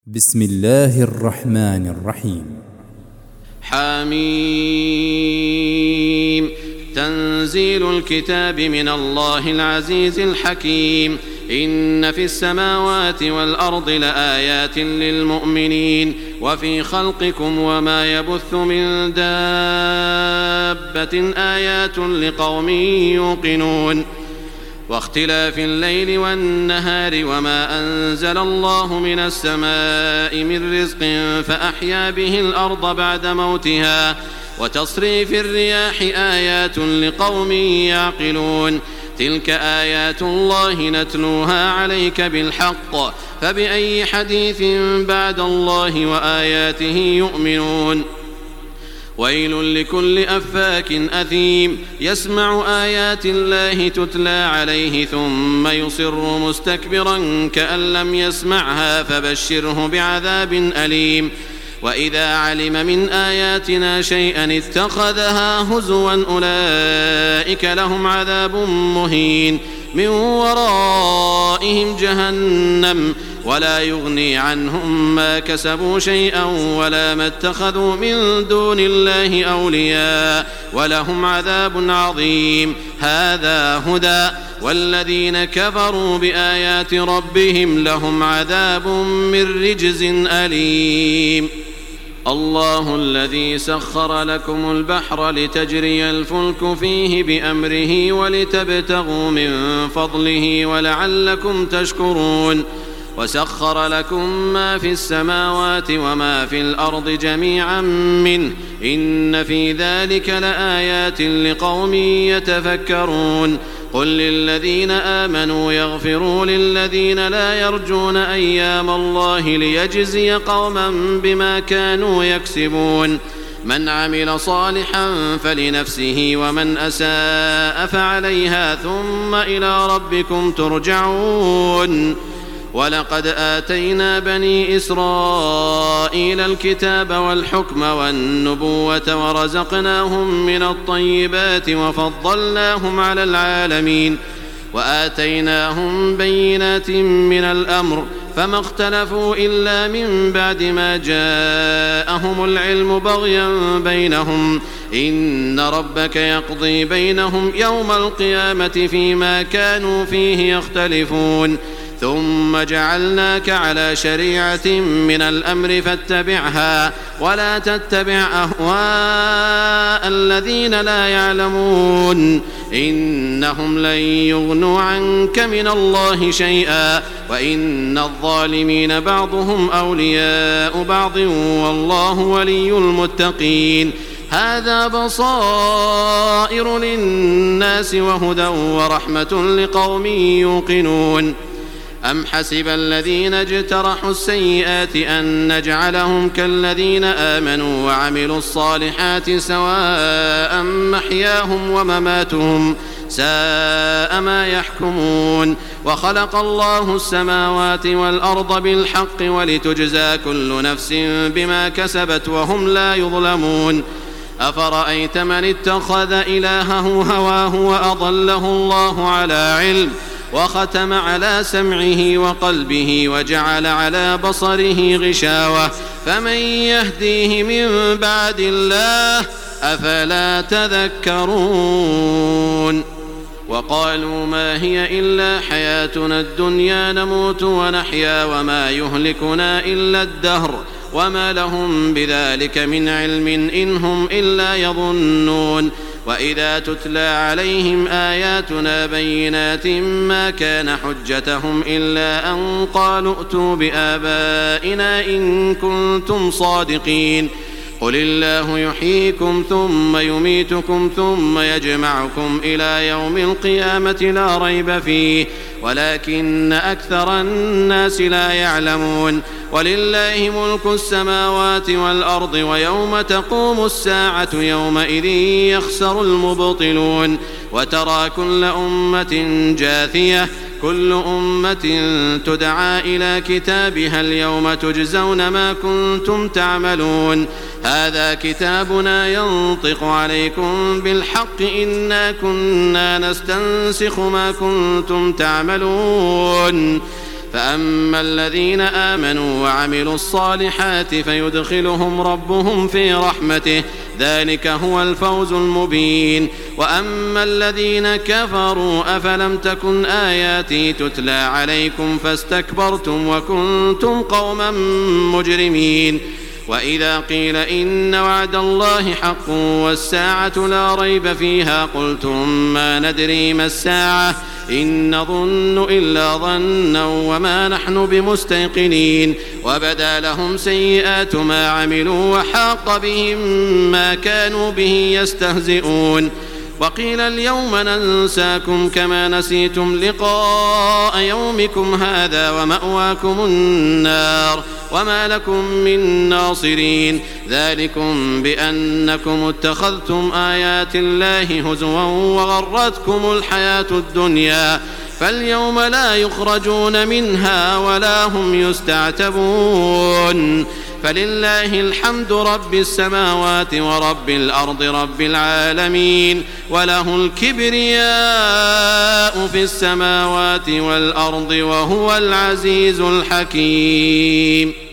بسم الله الرحمن الرحيم. حميم. تنزيل الكتاب من الله العزيز الحكيم. إن في السماوات والأرض لآيات للمؤمنين وفي خلقكم وما يبث من دابة آيات لقوم يوقنون. واختلاف الليل والنهار وما أنزل الله من السماء من رزق فأحيا به الأرض بعد موتها وتصريف الرياح آيات لقوم يعقلون. تلك آيات الله نتلوها عليك بالحق فبأي حديث بعد الله وآياته يؤمنون. ويل لكل أفاك أثيم يسمع آيات الله تتلى عليه ثم يصر مستكبرا كأن لم يسمعها فبشره بعذاب أليم. وإذا علم من آياتنا شيئا اتخذها هزوا أولئك لهم عذاب مهين من ورائهم جهنم ولا يغني عنهم ما كسبوا شيئا ولا ما اتخذوا من دون الله أولياء ولهم عذاب عظيم. هذا هدى والذين كفروا بآيات ربهم لهم عذاب من رجز أليم. الله الذي سخر لكم البحر لتجري الفلك فيه بأمره ولتبتغوا من فضله ولعلكم تشكرون. وسخر لكم ما في السماوات وما في الأرض جميعا منه إن في ذلك لآيات لقوم يتفكرون. قل للذين آمنوا يغفروا للذين لا يرجون أيام الله ليجزي قوما بما كانوا يكسبون. من عمل صالحا فلنفسه ومن أساء فعليها ثم إلى ربكم ترجعون. ولقد آتينا بني إسرائيل الكتاب والحكم والنبوة ورزقناهم من الطيبات وفضلناهم على العالمين وآتيناهم بينات من الأمر فما اختلفوا إلا من بعد ما جاءهم العلم بغيا بينهم. إن ربك يقضي بينهم يوم القيامة فيما كانوا فيه يختلفون. ثم جعلناك على شريعة من الأمر فاتبعها ولا تتبع أهواء الذين لا يعلمون إنهم لن يغنوا عنك من الله شيئا وإن الظالمين بعضهم أولياء بعض والله ولي المتقين. هذا بصائر للناس وهدى ورحمة لقوم يوقنون. أم حسب الذين اجترحوا السيئات أن نجعلهم كالذين آمنوا وعملوا الصالحات سواء محياهم ومماتهم ساء ما يحكمون. وخلق الله السماوات والأرض بالحق ولتجزى كل نفس بما كسبت وهم لا يظلمون. أفرأيت من اتخذ إلهه هواه وأضله الله على علم وختم على سمعه وقلبه وجعل على بصره غشاوة فمن يهديه من بعد الله أفلا تذكرون. وقالوا ما هي إلا حياتنا الدنيا نموت ونحيا وما يهلكنا إلا الدهر وما لهم بذلك من علم إن هم إلا يظنون. وإذا تتلى عليهم آياتنا بينات ما كان حجتهم إلا أن قالوا ائتوا بآبائنا إن كنتم صادقين. قل الله يحييكم ثم يميتكم ثم يجمعكم إلى يوم القيامة لا ريب فيه ولكن أكثر الناس لا يعلمون. ولله ملك السماوات والأرض ويوم تقوم الساعة يومئذ يخسر المبطلون. وترى كل أمة جاثية كل أمة تدعى إلى كتابها اليوم تجزون ما كنتم تعملون. هذا كتابنا ينطق عليكم بالحق إنا كنا نستنسخ ما كنتم تعملون. فأما الذين آمنوا وعملوا الصالحات فيدخلهم ربهم في رحمته ذلك هو الفوز المبين. وأما الذين كفروا أفلم تكن آياتي تتلى عليكم فاستكبرتم وكنتم قوما مجرمين. وإذا قيل إن وعد الله حق والساعة لا ريب فيها قلتم ما ندري ما الساعة إن نظن إلا ظنا وما نحن بمستيقنين. وبدا لهم سيئات ما عملوا وحاق بهم ما كانوا به يستهزئون. وقيل اليوم ننساكم كما نسيتم لقاء يومكم هذا ومأواكم النار وما لكم من ناصرين. ذلكم بأنكم اتخذتم آيات الله هزوا وغرتكم الحياة الدنيا فاليوم لا يخرجون منها ولا هم يستعتبون. فلله الحمد رب السماوات ورب الأرض رب العالمين وله الكبرياء في السماوات والأرض وهو العزيز الحكيم.